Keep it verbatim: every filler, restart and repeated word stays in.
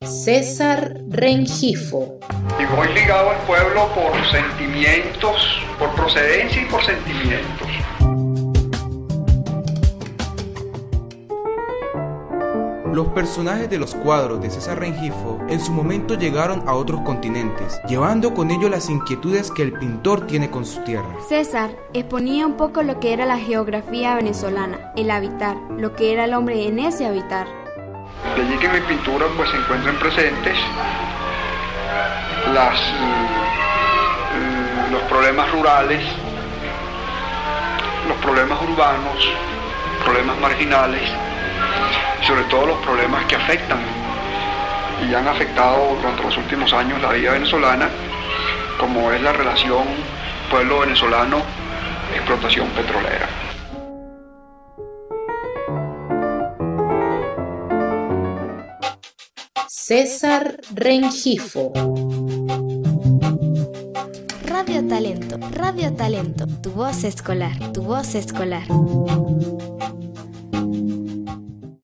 César Rengifo. Y voy ligado al pueblo por sentimientos, por procedencia y por sentimientos. Los personajes de los cuadros de César Rengifo en su momento llegaron a otros continentes, llevando con ello las inquietudes que el pintor tiene con su tierra. César exponía un poco lo que era la geografía venezolana, el habitar, lo que era el hombre en ese habitar. De allí que en mi pintura pues se encuentran presentes las, mm, los problemas rurales, los problemas urbanos, problemas marginales, y sobre todo los problemas que afectan y han afectado durante los últimos años la vida venezolana, como es la relación pueblo venezolano-explotación petrolera. César Rengifo. Radio Talento, Radio Talento, tu voz escolar, tu voz escolar.